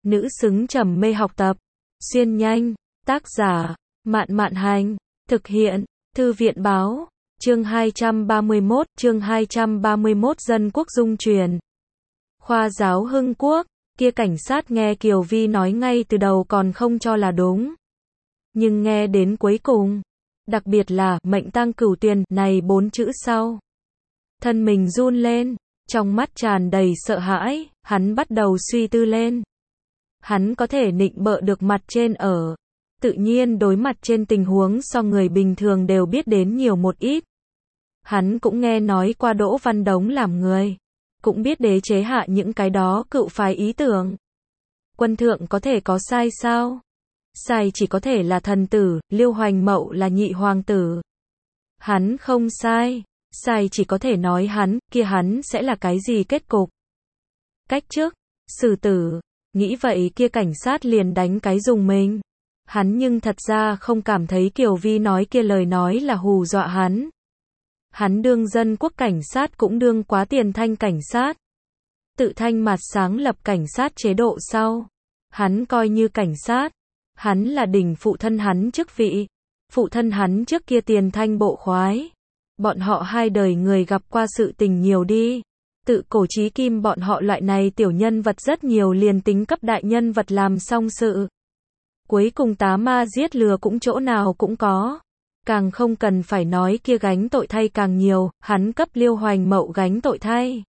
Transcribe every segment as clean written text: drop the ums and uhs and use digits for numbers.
Nữ xứng trầm mê học tập. Xuyên nhanh. Tác giả, Mạn Mạn Hành. Thực hiện, Thư viện Báo. Chương 231 Dân quốc dung truyền. Khoa giáo Hưng Quốc, kia cảnh sát nghe Kiều Vi nói ngay từ đầu còn không cho là đúng. Nhưng nghe đến cuối cùng, đặc biệt là mệnh tang cửu tuyền này 4 chữ sau. Thân mình run lên, trong mắt tràn đầy sợ hãi, hắn bắt đầu suy tư lên. Hắn có thể nịnh bợ được mặt trên ở. Tự nhiên đối mặt trên tình huống so người bình thường đều biết đến nhiều một ít. Hắn cũng nghe nói qua Đỗ Văn Đống làm người. Cũng biết đế chế hạ những cái đó cựu phái ý tưởng. Quân thượng có thể có sai sao? Sai chỉ có thể là thần tử, Liêu Hoành Mậu là nhị hoàng tử. Hắn không sai. Sai chỉ có thể nói hắn, kia hắn sẽ là cái gì kết cục? Cách trước, xử tử. Nghĩ vậy kia cảnh sát liền đánh cái dùng mình. Hắn nhưng thật ra không cảm thấy Kiều Vi nói kia lời nói là hù dọa hắn. Hắn đương dân quốc cảnh sát cũng đương quá tiền thanh cảnh sát. Tự thanh mạt sáng lập cảnh sát chế độ sau. Hắn coi như cảnh sát. Hắn là đỉnh phụ thân hắn chức vị. Phụ thân hắn trước kia tiền thanh bộ khoái. Bọn họ hai đời người gặp qua sự tình nhiều đi. Tự cổ chí kim bọn họ loại này tiểu nhân vật rất nhiều liền tính cấp đại nhân vật làm xong sự. Cuối cùng tá ma giết lừa cũng chỗ nào cũng có. Càng không cần phải nói kia gánh tội thay càng nhiều, hắn cấp Liêu Hoành Mậu gánh tội thay.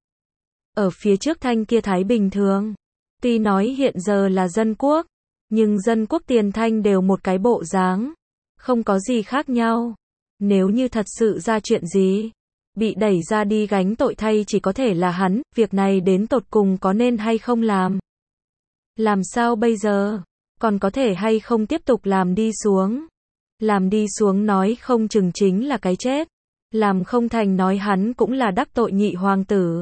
Ở phía trước thanh kia thái bình thường. Tuy nói hiện giờ là dân quốc, nhưng dân quốc tiền thanh đều một cái bộ dáng. Không có gì khác nhau. Nếu như thật sự ra chuyện gì, bị đẩy ra đi gánh tội thay chỉ có thể là hắn, việc này đến tột cùng có nên hay không làm. Làm sao bây giờ? Còn có thể hay không tiếp tục làm đi xuống? Làm đi xuống nói không chừng chính là cái chết. Làm không thành nói hắn cũng là đắc tội nhị hoàng tử.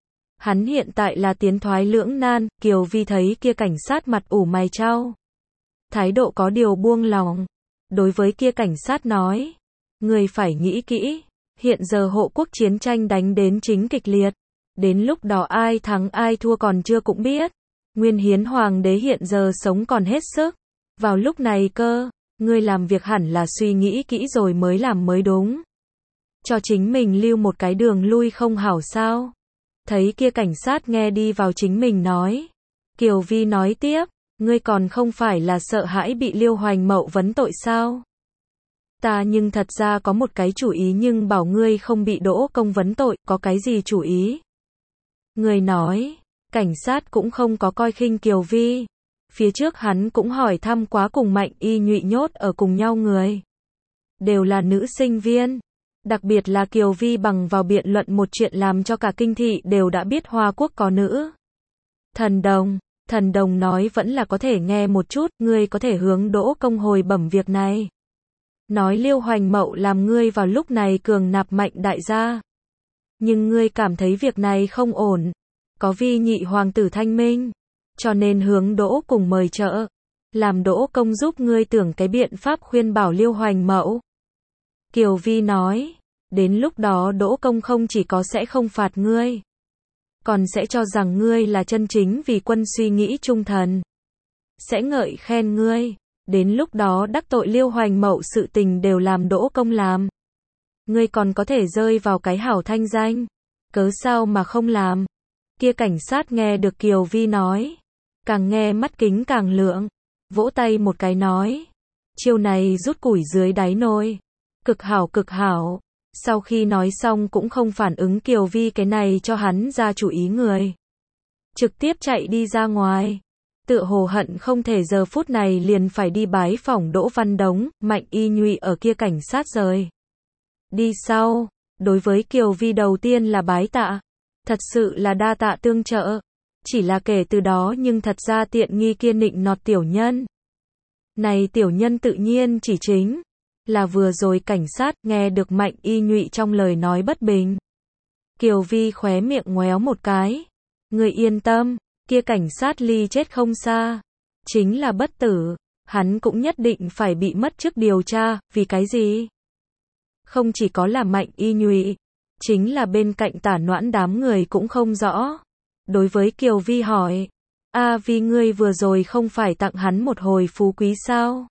Hắn hiện tại là tiến thoái lưỡng nan, Kiều Vi thấy kia cảnh sát mặt ủ mày chau. Thái độ có điều buông lòng. Đối với kia cảnh sát nói, người phải nghĩ kỹ, hiện giờ hộ quốc chiến tranh đánh đến chính kịch liệt. Đến lúc đó ai thắng ai thua còn chưa cũng biết. Nguyên Hiến Hoàng đế hiện giờ sống còn hết sức. Vào lúc này cơ, ngươi làm việc hẳn là suy nghĩ kỹ rồi mới làm mới đúng. Cho chính mình lưu một cái đường lui không hảo sao. Thấy kia cảnh sát nghe đi vào chính mình nói. Kiều Vi nói tiếp, ngươi còn không phải là sợ hãi bị Liêu Hoành Mậu vấn tội sao? Ta nhưng thật ra có một cái chủ ý nhưng bảo ngươi không bị Đỗ Công vấn tội, có cái gì chủ ý? Người nói, cảnh sát cũng không có coi khinh Kiều Vi. Phía trước hắn cũng hỏi thăm quá cùng Mạnh Y Nhụy nhốt ở cùng nhau người. Đều là nữ sinh viên. Đặc biệt là Kiều Vi bằng vào biện luận một chuyện làm cho cả kinh thị đều đã biết Hoa Quốc có nữ. Thần đồng nói vẫn là có thể nghe một chút, ngươi có thể hướng Đỗ Công hồi bẩm việc này. Nói Liêu Hoành Mậu làm ngươi vào lúc này cường nạp Mạnh đại gia. Nhưng ngươi cảm thấy việc này không ổn. Có Vi nhị hoàng tử thanh minh. Cho nên hướng Đỗ cùng mời trợ. Làm Đỗ Công giúp ngươi tưởng cái biện pháp khuyên bảo Liêu Hoành Mậu. Kiều Vi nói. Đến lúc đó Đỗ Công không chỉ có sẽ không phạt ngươi. Còn sẽ cho rằng ngươi là chân chính vì quân suy nghĩ trung thần. Sẽ ngợi khen ngươi. Đến lúc đó đắc tội Liêu Hoành Mậu sự tình đều làm Đỗ Công làm. Ngươi còn có thể rơi vào cái hảo thanh danh. Cớ sao mà không làm? Kia cảnh sát nghe được Kiều Vi nói. Càng nghe mắt kính càng lượng. Vỗ tay một cái nói. Chiêu này rút củi dưới đáy nồi. Cực hảo cực hảo. Sau khi nói xong cũng không phản ứng Kiều Vi cái này cho hắn ra chủ ý người. Trực tiếp chạy đi ra ngoài. Tựa hồ hận không thể giờ phút này liền phải đi bái phỏng Đỗ Văn Đống, Mạnh Y Nhụy ở kia cảnh sát rời. Đi sau, đối với Kiều Vi đầu tiên là bái tạ. Thật sự là đa tạ tương trợ. Chỉ là kể từ đó nhưng thật ra tiện nghi kia nịnh nọt tiểu nhân. Này tiểu nhân tự nhiên chỉ chính là vừa rồi cảnh sát nghe được Mạnh Y Nhụy trong lời nói bất bình. Kiều Vi khóe miệng ngoéo một cái. Người yên tâm, kia cảnh sát ly chết không xa. Chính là bất tử, hắn cũng nhất định phải bị mất chức điều tra, vì cái gì? Không chỉ có là Mạnh Y Nhụy, chính là bên cạnh Tả Noãn đám người cũng không rõ. Đối với Kiều Vi hỏi, vì ngươi vừa rồi không phải tặng hắn một hồi phú quý sao?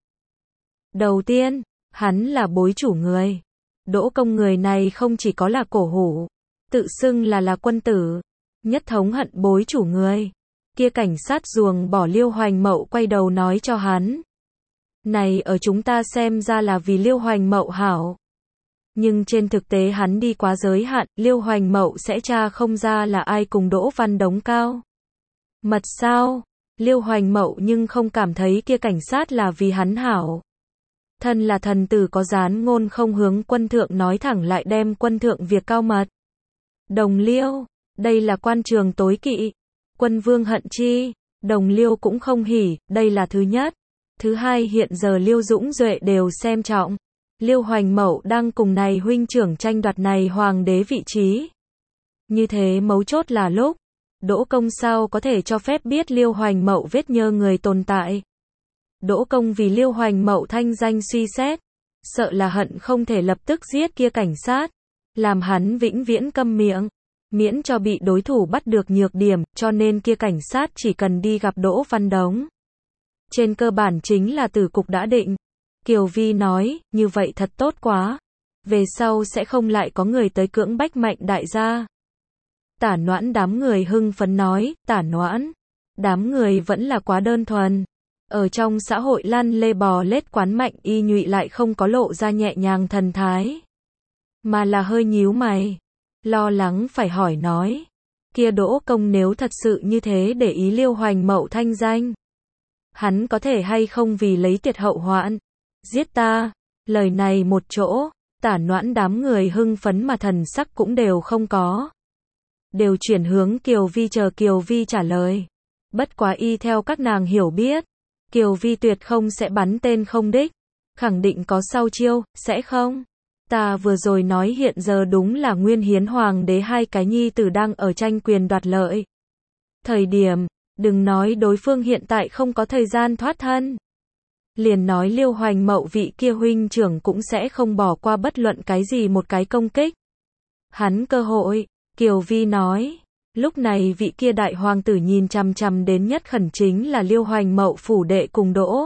Đầu tiên, hắn là bối chủ người. Đỗ Công người này không chỉ có là cổ hủ, tự xưng là quân tử, nhất thống hận bối chủ người. Kia cảnh sát ruồng bỏ Liêu Hoành Mậu quay đầu nói cho hắn. Này ở chúng ta xem ra là vì Liêu Hoành Mậu hảo. Nhưng trên thực tế hắn đi quá giới hạn, Liêu Hoành Mậu sẽ tra không ra là ai cùng Đỗ Văn Đống cao mật sao? Liêu Hoành Mậu nhưng không cảm thấy kia cảnh sát là vì hắn hảo. Thân là thần tử có dán ngôn không hướng quân thượng nói thẳng lại đem quân thượng việc cao mật. Đồng Liêu, đây là quan trường tối kỵ. Quân vương hận chi, Đồng Liêu cũng không hỉ, đây là thứ nhất. Thứ hai, hiện giờ Liêu Dũng Duệ đều xem trọng. Liêu Hoành Mậu đang cùng này huynh trưởng tranh đoạt này hoàng đế vị trí. Như thế mấu chốt là lúc Đỗ Công sao có thể cho phép biết Liêu Hoành Mậu vết nhơ người tồn tại. Đỗ Công vì Liêu Hoành Mậu thanh danh suy xét, sợ là hận không thể lập tức giết kia cảnh sát, làm hắn vĩnh viễn câm miệng, miễn cho bị đối thủ bắt được nhược điểm, cho nên kia cảnh sát chỉ cần đi gặp Đỗ Văn Đống. Trên cơ bản chính là tử cục đã định. Kiều Vi nói, như vậy thật tốt quá. Về sau sẽ không lại có người tới cưỡng bách Mạnh đại gia. Tả Noãn đám người hưng phấn nói, Tả Noãn, đám người vẫn là quá đơn thuần. Ở trong xã hội lăn lê bò lết quán Mạnh y nhụy lại không có lộ ra nhẹ nhàng thần thái. Mà là hơi nhíu mày. Lo lắng phải hỏi nói. Kia Đỗ Công nếu thật sự như thế để ý Liêu Hoành Mậu thanh danh. Hắn có thể hay không vì lấy tiệt hậu hoạn. Giết ta. Lời này một chỗ. Tả Noãn đám người hưng phấn mà thần sắc cũng đều không có. Đều chuyển hướng Kiều Vi chờ Kiều Vi trả lời. Bất quá y theo các nàng hiểu biết. Kiều Vi tuyệt không sẽ bắn tên không đích. Khẳng định có sau chiêu, sẽ không? Ta vừa rồi nói hiện giờ đúng là Nguyên Hiến Hoàng đế hai cái nhi tử đang ở tranh quyền đoạt lợi. Thời điểm, đừng nói đối phương hiện tại không có thời gian thoát thân. Liền nói Liêu Hoành Mậu vị kia huynh trưởng cũng sẽ không bỏ qua bất luận cái gì một cái công kích. Hắn cơ hội, Kiều Vi nói. Lúc này vị kia đại hoàng tử nhìn chằm chằm đến nhất khẩn chính là Liêu Hoành Mậu phủ đệ cùng Đỗ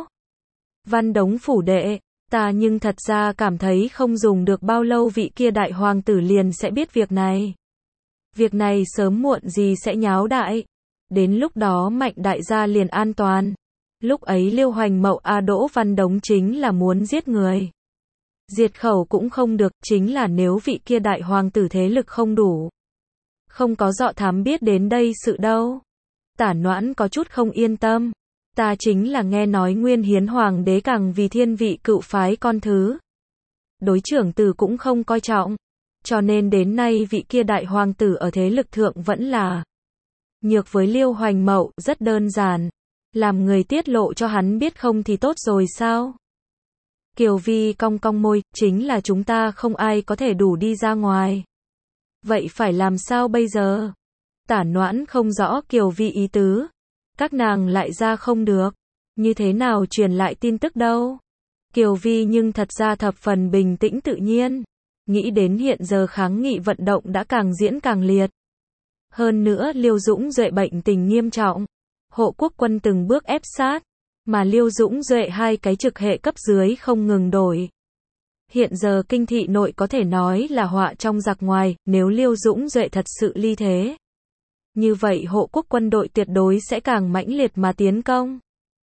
Văn Đống phủ đệ. Ta nhưng thật ra cảm thấy không dùng được bao lâu vị kia đại hoàng tử liền sẽ biết việc này. Việc này sớm muộn gì sẽ nháo đại. Đến lúc đó Mạnh đại gia liền an toàn. Lúc ấy Liêu Hoành Mậu Đỗ Văn Đống chính là muốn giết người. Diệt khẩu cũng không được, chính là nếu vị kia đại hoàng tử thế lực không đủ. Không có dọ thám biết đến đây sự đâu. Tả Noãn có chút không yên tâm. Ta chính là nghe nói Nguyên Hiến Hoàng đế càng vì thiên vị cựu phái con thứ. Đối trưởng tử cũng không coi trọng. Cho nên đến nay vị kia đại hoàng tử ở thế lực thượng vẫn là nhược với Liêu Hoành Mậu, rất đơn giản. Làm người tiết lộ cho hắn biết không thì tốt rồi sao? Kiều Vi cong cong môi, chính là chúng ta không ai có thể đủ đi ra ngoài. Vậy phải làm sao bây giờ? Tả Noãn không rõ Kiều Vi ý tứ. Các nàng lại ra không được. Như thế nào truyền lại tin tức đâu? Kiều Vi nhưng thật ra thập phần bình tĩnh tự nhiên. Nghĩ đến hiện giờ kháng nghị vận động đã càng diễn càng liệt. Hơn nữa Liêu Dũng Duệ bệnh tình nghiêm trọng. Hộ quốc quân từng bước ép sát. Mà Liêu Dũng Duệ hai cái trực hệ cấp dưới không ngừng đổi. Hiện giờ kinh thị nội có thể nói là họa trong giặc ngoài, nếu Liêu Dũng Duệ thật sự ly thế. Như vậy hộ quốc quân đội tuyệt đối sẽ càng mãnh liệt mà tiến công.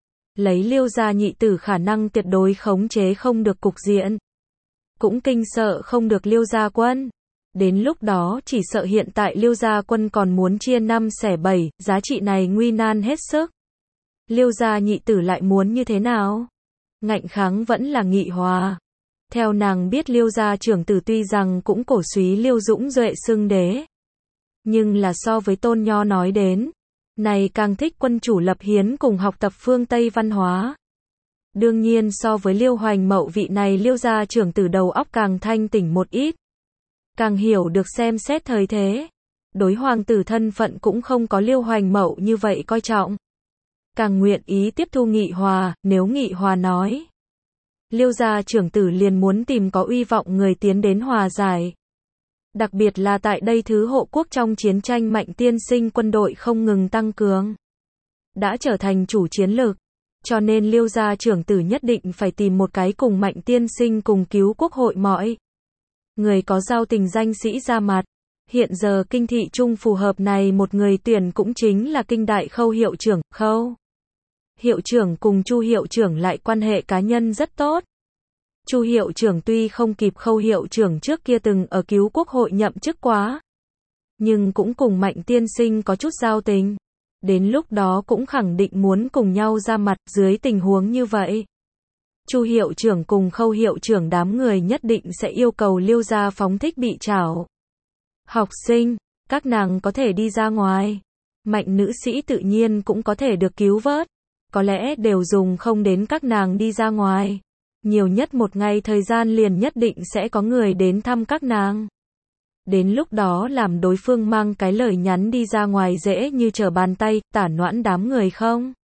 Lấy Liêu gia nhị tử khả năng tuyệt đối khống chế không được cục diện. Cũng kinh sợ không được Liêu gia quân. Đến lúc đó chỉ sợ hiện tại Liêu gia quân còn muốn chia 5 xẻ 7, giá trị này nguy nan hết sức. Liêu gia nhị tử lại muốn như thế nào? Ngạnh kháng vẫn là nghị hòa. Theo nàng biết Liêu gia trưởng tử tuy rằng cũng cổ súy Liêu Dũng Duệ xưng đế. Nhưng là so với Tôn Nho nói đến, này càng thích quân chủ lập hiến cùng học tập phương Tây văn hóa. Đương nhiên so với Liêu Hoành Mậu vị này Liêu gia trưởng tử đầu óc càng thanh tỉnh một ít. Càng hiểu được xem xét thời thế. Đối hoàng tử thân phận cũng không có Liêu Hoành Mậu như vậy coi trọng. Càng nguyện ý tiếp thu nghị hòa, nếu nghị hòa nói. Liêu gia trưởng tử liền muốn tìm có uy vọng người tiến đến hòa giải. Đặc biệt là tại đây thứ hộ quốc trong chiến tranh Mạnh tiên sinh quân đội không ngừng tăng cường. đã trở thành chủ chiến lược. Cho nên Liêu gia trưởng tử nhất định phải tìm một cái cùng Mạnh tiên sinh cùng cứu quốc hội mọi người có giao tình danh sĩ ra mặt. Hiện giờ kinh thị trung phù hợp này một người tuyển cũng chính là kinh đại Khâu hiệu trưởng. Khâu hiệu trưởng cùng Chu hiệu trưởng lại quan hệ cá nhân rất tốt. Chu hiệu trưởng tuy không kịp Khâu hiệu trưởng trước kia từng ở cứu quốc hội nhậm chức quá, nhưng cũng cùng Mạnh tiên sinh có chút giao tình. Đến lúc đó cũng khẳng định muốn cùng nhau ra mặt. Dưới tình huống như vậy, Chu hiệu trưởng cùng Khâu hiệu trưởng đám người nhất định sẽ yêu cầu Liêu gia phóng thích bị trảo học sinh, các nàng có thể đi ra ngoài. Mạnh nữ sĩ tự nhiên cũng có thể được cứu vớt. Có lẽ đều dùng không đến các nàng đi ra ngoài. Nhiều nhất một ngày thời gian liền nhất định sẽ có người đến thăm các nàng. Đến lúc đó làm đối phương mang cái lời nhắn đi ra ngoài dễ như trở bàn tay. Tả Noãn đám người không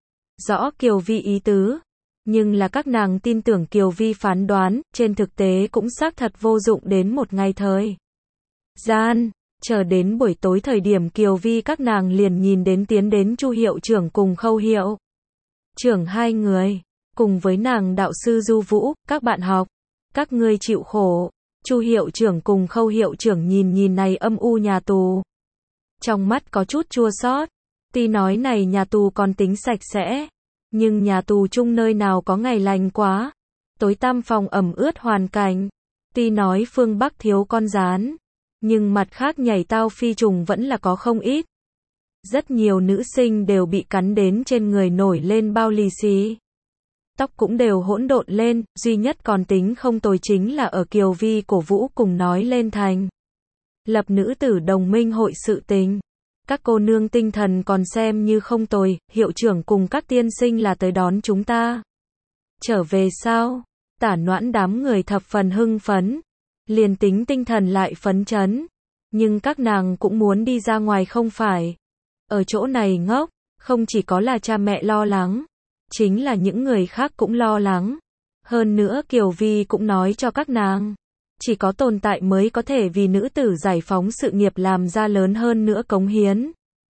rõ Kiều Vi ý tứ, nhưng là các nàng tin tưởng Kiều Vi phán đoán, trên thực tế cũng xác thật vô dụng. Đến một ngày thời gian, chờ đến buổi tối thời điểm Kiều Vi các nàng liền nhìn đến tiến đến Chu hiệu trưởng cùng Khâu hiệu trưởng hai người, cùng với nàng đạo sư Du Vũ. Các bạn học, các ngươi chịu khổ. Chu hiệu trưởng cùng Khâu hiệu trưởng nhìn này âm u nhà tù, trong mắt có chút chua xót. Tuy nói này nhà tù còn tính sạch sẽ, nhưng nhà tù chung nơi nào có ngày lành quá. Tối tăm phòng ẩm ướt hoàn cảnh. Tuy nói phương Bắc thiếu con gián, nhưng mặt khác nhảy tao phi trùng vẫn là có không ít. Rất nhiều nữ sinh đều bị cắn đến trên người nổi lên bao lì xì. Tóc cũng đều hỗn độn lên, duy nhất còn tính không tồi chính là ở Kiều Vi cổ vũ cùng nói lên thành lập nữ tử đồng minh hội sự tình. Các cô nương tinh thần còn xem như không tồi. Hiệu trưởng cùng các tiên sinh là tới đón chúng ta trở về sao? Tả Noãn đám người thập phần hưng phấn, liền tính tinh thần lại phấn chấn, nhưng các nàng cũng muốn đi ra ngoài không phải. Ở chỗ này ngốc, không chỉ có là cha mẹ lo lắng, chính là những người khác cũng lo lắng. Hơn nữa Kiều Vi cũng nói cho các nàng, chỉ có tồn tại mới có thể vì nữ tử giải phóng sự nghiệp làm ra lớn hơn nữa cống hiến,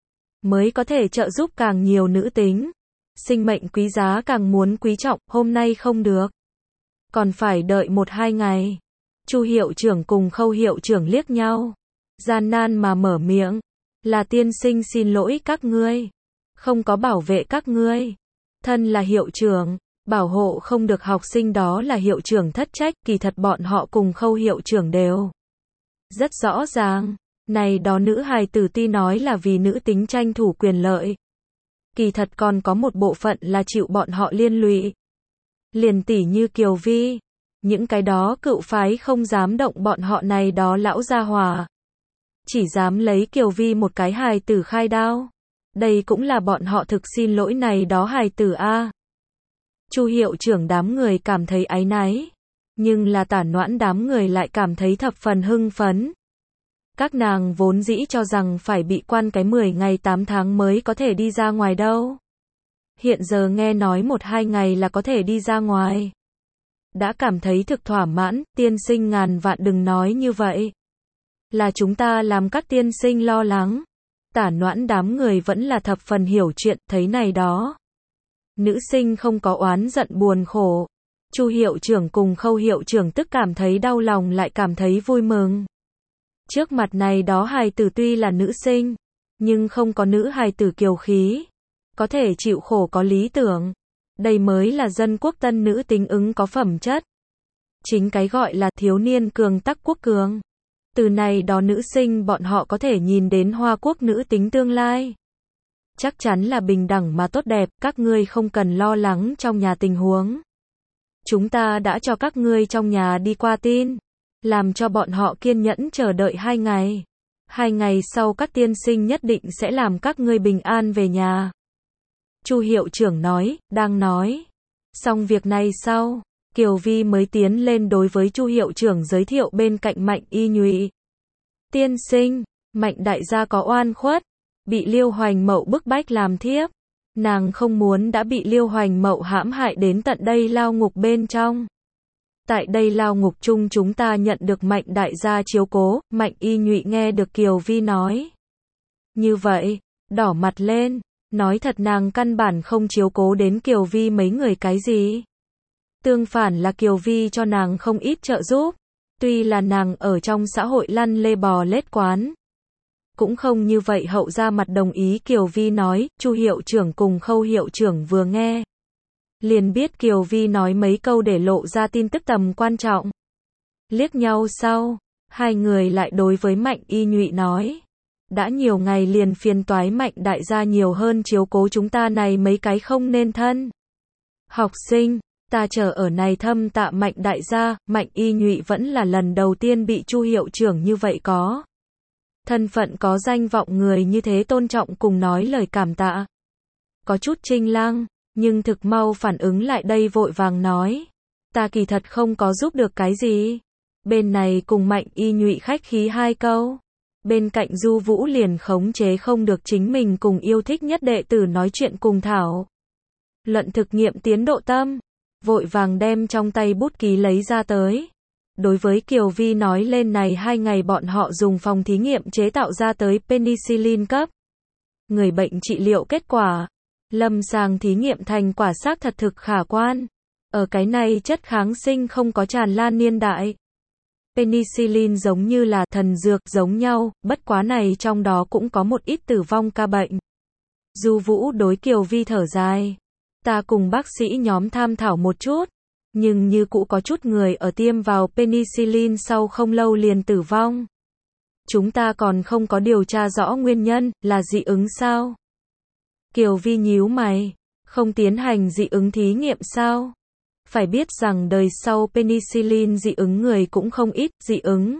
mới có thể trợ giúp càng nhiều nữ tính. Sinh mệnh quý giá càng muốn quý trọng. Hôm nay không được, còn phải đợi 1-2 ngày. Chu hiệu trưởng cùng Khâu hiệu trưởng liếc nhau, gian nan mà mở miệng, là tiên sinh xin lỗi các ngươi, không có bảo vệ các ngươi. Thân là hiệu trưởng, bảo hộ không được học sinh đó là hiệu trưởng thất trách. Kỳ thật bọn họ cùng Khâu hiệu trưởng đều rất rõ ràng, này đó nữ hài tử tuy nói là vì nữ tính tranh thủ quyền lợi, kỳ thật còn có một bộ phận là chịu bọn họ liên lụy. Liền tỉ như Kiều Vi, những cái đó cựu phái không dám động bọn họ này đó lão gia hỏa, chỉ dám lấy Kiều Vi một cái hài tử khai đao. Đây cũng là bọn họ thực xin lỗi này đó hài tử a. Chu hiệu trưởng đám người cảm thấy áy náy, nhưng là Tả Noãn đám người lại cảm thấy thập phần hưng phấn. Các nàng vốn dĩ cho rằng phải bị quan cái 10 ngày 8 tháng mới có thể đi ra ngoài đâu. Hiện giờ nghe nói 1-2 ngày là có thể đi ra ngoài, đã cảm thấy thực thỏa mãn. Tiên sinh ngàn vạn đừng nói như vậy, là chúng ta làm các tiên sinh lo lắng. Tả Noãn đám người vẫn là thập phần hiểu chuyện, thấy này đó nữ sinh không có oán giận buồn khổ. Chu hiệu trưởng cùng Khâu hiệu trưởng tức cảm thấy đau lòng lại cảm thấy vui mừng. Trước mặt này đó hài tử tuy là nữ sinh, nhưng không có nữ hài tử kiều khí, có thể chịu khổ có lý tưởng. Đây mới là dân quốc tân nữ tính ứng có phẩm chất. Chính cái gọi là thiếu niên cường tắc quốc cường. Từ này đó nữ sinh bọn họ có thể nhìn đến Hoa Quốc nữ tính tương lai. Chắc chắn là bình đẳng mà tốt đẹp. Các ngươi không cần lo lắng trong nhà tình huống. Chúng ta đã cho các ngươi trong nhà đi qua tin, làm cho bọn họ kiên nhẫn chờ đợi 2 ngày. 2 ngày sau các tiên sinh nhất định sẽ làm các ngươi bình an về nhà. Chu hiệu trưởng nói, đang nói xong việc này sau, Kiều Vi mới tiến lên đối với Chu hiệu trưởng giới thiệu bên cạnh Mạnh Y Nhụy. Tiên sinh, Mạnh đại gia có oan khuất, bị Liêu Hoành Mậu bức bách làm thiếp. Nàng không muốn đã bị Liêu Hoành Mậu hãm hại đến tận đây lao ngục bên trong. Tại đây lao ngục chung chúng ta nhận được Mạnh đại gia chiếu cố. Mạnh Y Nhụy nghe được Kiều Vi nói như vậy, đỏ mặt lên. Nói thật nàng căn bản không chiếu cố đến Kiều Vi mấy người cái gì. Tương phản là Kiều Vi cho nàng không ít trợ giúp. Tuy là nàng ở trong xã hội lăn lê bò lết quán. Cũng không như vậy hậu ra mặt đồng ý Kiều Vi nói, Chu hiệu trưởng cùng Khâu hiệu trưởng vừa nghe. Liền biết Kiều Vi nói mấy câu để lộ ra tin tức tầm quan trọng. Liếc nhau sau, hai người lại đối với Mạnh Y Nhụy nói. Đã nhiều ngày liền phiền toái Mạnh đại gia nhiều hơn chiếu cố chúng ta này mấy cái không nên thân. Học sinh, ta chờ ở này thâm tạ Mạnh đại gia, Mạnh Y Nhụy vẫn là lần đầu tiên bị Chu hiệu trưởng như vậy có. Thân phận có danh vọng người như thế tôn trọng cùng nói lời cảm tạ. Có chút chênh lăng, nhưng thực mau phản ứng lại đây vội vàng nói. Ta kỳ thật không có giúp được cái gì. Bên này cùng Mạnh Y Nhụy khách khí hai câu. Bên cạnh Du Vũ liền khống chế không được chính mình cùng yêu thích nhất đệ tử nói chuyện cùng thảo. Luận thực nghiệm tiến độ tâm. Vội vàng đem trong tay bút ký lấy ra tới. Đối với Kiều Vi nói lên này 2 ngày bọn họ dùng phòng thí nghiệm chế tạo ra tới penicillin cấp. Người bệnh trị liệu kết quả. Lâm sàng thí nghiệm thành quả xác thật thực khả quan. Ở cái này chất kháng sinh không có tràn lan niên đại. Penicillin giống như là thần dược giống nhau, bất quá này trong đó cũng có một ít tử vong ca bệnh. Du Vũ đối Kiều Vi thở dài. Ta cùng bác sĩ nhóm tham thảo một chút. Nhưng như cũ có chút người ở tiêm vào penicillin sau không lâu liền tử vong. Chúng ta còn không có điều tra rõ nguyên nhân, là dị ứng sao? Kiều Vi nhíu mày, không tiến hành dị ứng thí nghiệm sao? Phải biết rằng đời sau penicillin dị ứng người cũng không ít, dị ứng.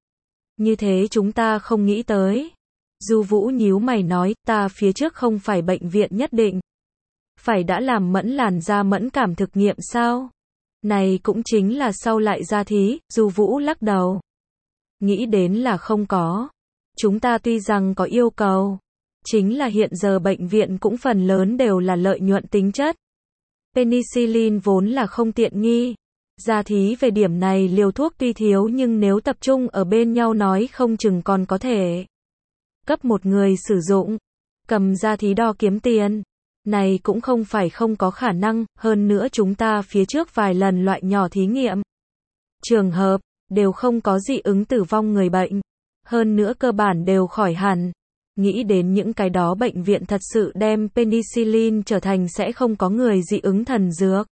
Như thế chúng ta không nghĩ tới. Du Vũ nhíu mày nói, ta phía trước không phải bệnh viện nhất định. Phải đã làm mẫn làn da mẫn cảm thực nghiệm sao? Này cũng chính là sau lại ra thí, Du Vũ lắc đầu. Nghĩ đến là không có. Chúng ta tuy rằng có yêu cầu. Chính là hiện giờ bệnh viện cũng phần lớn đều là lợi nhuận tính chất. Penicillin vốn là không tiện nghi. Ra thí về điểm này liều thuốc tuy thiếu nhưng nếu tập trung ở bên nhau nói không chừng còn có thể. Cấp một người sử dụng. Cầm ra thí đo kiếm tiền. Này cũng không phải không có khả năng, hơn nữa chúng ta phía trước vài lần loại nhỏ thí nghiệm. Trường hợp, đều không có dị ứng tử vong người bệnh. Hơn nữa cơ bản đều khỏi hẳn. Nghĩ đến những cái đó bệnh viện thật sự đem penicillin trở thành sẽ không có người dị ứng thần dược.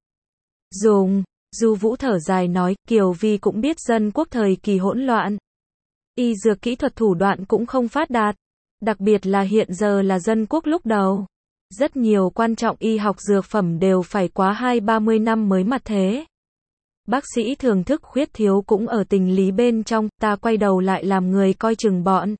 Dùng, Du Vũ thở dài nói, Kiều Vi cũng biết dân quốc thời kỳ hỗn loạn. Y dược kỹ thuật thủ đoạn cũng không phát đạt. Đặc biệt là hiện giờ là dân quốc lúc đầu. Rất nhiều quan trọng y học dược phẩm đều phải quá 20-30 năm mới mặt thế. Bác sĩ thường thức khuyết thiếu cũng ở tình lý bên trong, ta quay đầu lại làm người coi chừng bọn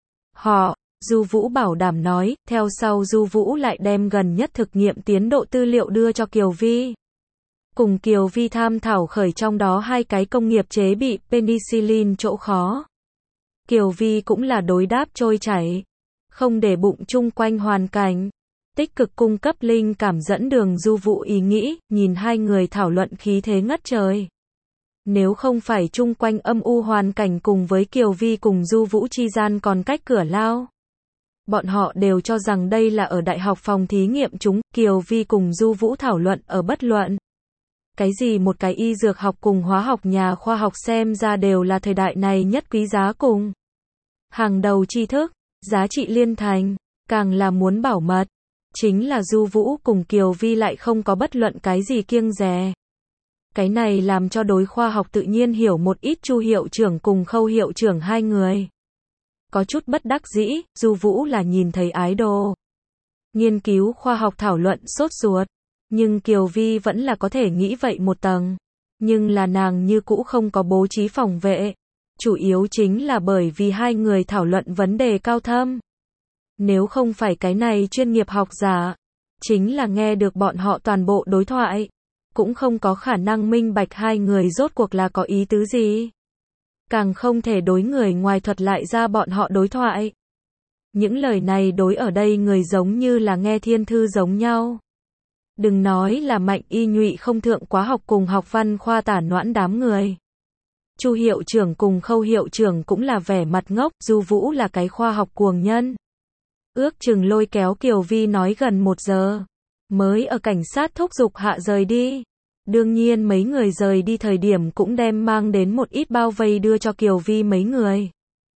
họ. Du Vũ bảo đảm nói, theo sau Du Vũ lại đem gần nhất thực nghiệm tiến độ tư liệu đưa cho Kiều Vi. Cùng Kiều Vi tham thảo khởi trong đó 2 cái công nghiệp chế bị penicillin chỗ khó. Kiều Vi cũng là đối đáp trôi chảy, không để bụng chung quanh hoàn cảnh. Tích cực cung cấp linh cảm dẫn đường Du Vũ ý nghĩ, nhìn hai người thảo luận khí thế ngất trời. Nếu không phải chung quanh âm u hoàn cảnh cùng với Kiều Vi cùng Du Vũ chi gian còn cách cửa lao. Bọn họ đều cho rằng đây là ở đại học phòng thí nghiệm chúng, Kiều Vi cùng Du Vũ thảo luận ở bất luận. Cái gì một cái y dược học cùng hóa học nhà khoa học xem ra đều là thời đại này nhất quý giá cùng. Hàng đầu tri thức, giá trị liên thành, càng là muốn bảo mật. Chính là Du Vũ cùng Kiều Vi lại không có bất luận cái gì kiêng dè. Cái này làm cho đối khoa học tự nhiên hiểu một ít Chu hiệu trưởng cùng Khâu hiệu trưởng hai người. Có chút bất đắc dĩ, Du Vũ là nhìn thấy idol. Nghiên cứu khoa học thảo luận sốt ruột. Nhưng Kiều Vi vẫn là có thể nghĩ vậy một tầng. Nhưng là nàng như cũ không có bố trí phòng vệ. Chủ yếu chính là bởi vì hai người thảo luận vấn đề cao thâm. Nếu không phải cái này chuyên nghiệp học giả, chính là nghe được bọn họ toàn bộ đối thoại, cũng không có khả năng minh bạch hai người rốt cuộc là có ý tứ gì. Càng không thể đối người ngoài thuật lại ra bọn họ đối thoại. Những lời này đối ở đây người giống như là nghe thiên thư giống nhau. Đừng nói là Mạnh Y Nhụy không thượng quá học cùng học văn khoa tả noãn đám người. Chu hiệu trưởng cùng Khâu hiệu trưởng cũng là vẻ mặt ngốc, Du Vũ là cái khoa học cuồng nhân. ước chừng lôi kéo Kiều Vi nói gần 1 giờ, mới ở cảnh sát thúc giục hạ rời đi. Đương nhiên mấy người rời đi thời điểm cũng đem mang đến một ít bao vây đưa cho Kiều Vi mấy người.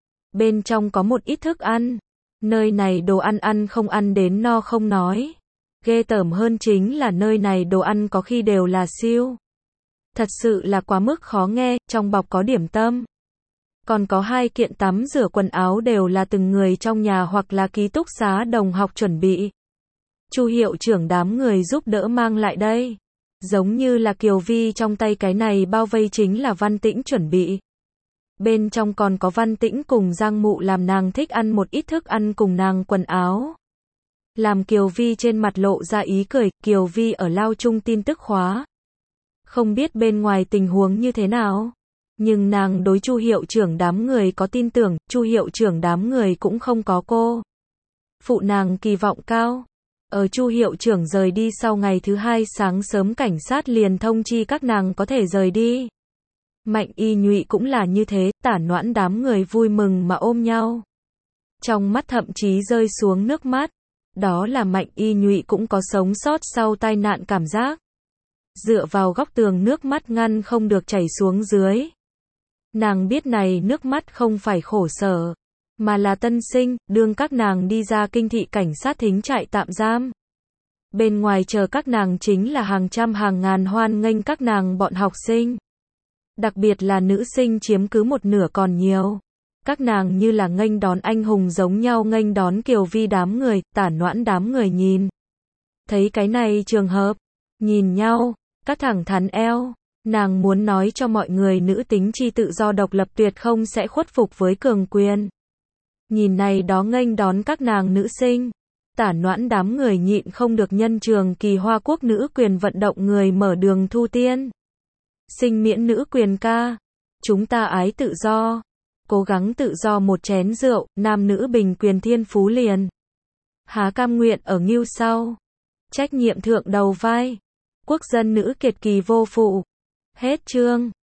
Bên trong có một ít thức ăn. Nơi này đồ ăn ăn không ăn đến no không nói. Ghê tởm hơn chính là nơi này đồ ăn có khi đều là siêu. Thật sự là quá mức khó nghe, trong bọc có điểm tâm. Còn có 2 kiện tắm rửa quần áo đều là từng người trong nhà hoặc là ký túc xá đồng học chuẩn bị. Chu hiệu trưởng đám người giúp đỡ mang lại đây. Giống như là Kiều Vi trong tay cái này bao vây chính là Văn Tĩnh chuẩn bị. Bên trong còn có Văn Tĩnh cùng Giang Mụ làm nàng thích ăn một ít thức ăn cùng nàng quần áo. Làm Kiều Vi trên mặt lộ ra ý cười, Kiều Vi ở Lao Trung tin tức khóa. Không biết bên ngoài tình huống như thế nào. Nhưng nàng đối Chu hiệu trưởng đám người có tin tưởng, Chu hiệu trưởng đám người cũng không có cô. Phụ nàng kỳ vọng cao. Ở Chu hiệu trưởng rời đi sau ngày thứ 2 sáng sớm cảnh sát liền thông chi các nàng có thể rời đi. Mạnh Y Nhụy cũng là như thế, Tả Noãn đám người vui mừng mà ôm nhau. Trong mắt thậm chí rơi xuống nước mắt. Đó là Mạnh Y Nhụy cũng có sống sót sau tai nạn cảm giác. Dựa vào góc tường nước mắt ngăn không được chảy xuống dưới. Nàng biết này nước mắt không phải khổ sở, mà là tân sinh, đương các nàng đi ra kinh thị cảnh sát thính trại tạm giam. Bên ngoài chờ các nàng chính là hàng trăm hàng ngàn hoan nghênh các nàng bọn học sinh. Đặc biệt là nữ sinh chiếm cứ 1/2 còn nhiều. Các nàng như là nghênh đón anh hùng giống nhau nghênh đón Kiều Vi đám người, Tả Noãn đám người nhìn. Thấy cái này trường hợp, nhìn nhau, các thẳng thắn eo. Nàng muốn nói cho mọi người nữ tính chi tự do độc lập tuyệt không sẽ khuất phục với cường quyền. Nhìn này đó nghênh đón các nàng nữ sinh. Tả Noãn đám người nhịn không được nhân trường kỳ Hoa Quốc nữ quyền vận động người mở đường thu tiên. Sinh miễn nữ quyền ca. Chúng ta ái tự do. Cố gắng tự do một chén rượu, nam nữ bình quyền thiên phú liền. Há cam nguyện ở nghưu sau. Trách nhiệm thượng đầu vai. Quốc dân nữ kiệt kỳ vô phụ. Hết chương.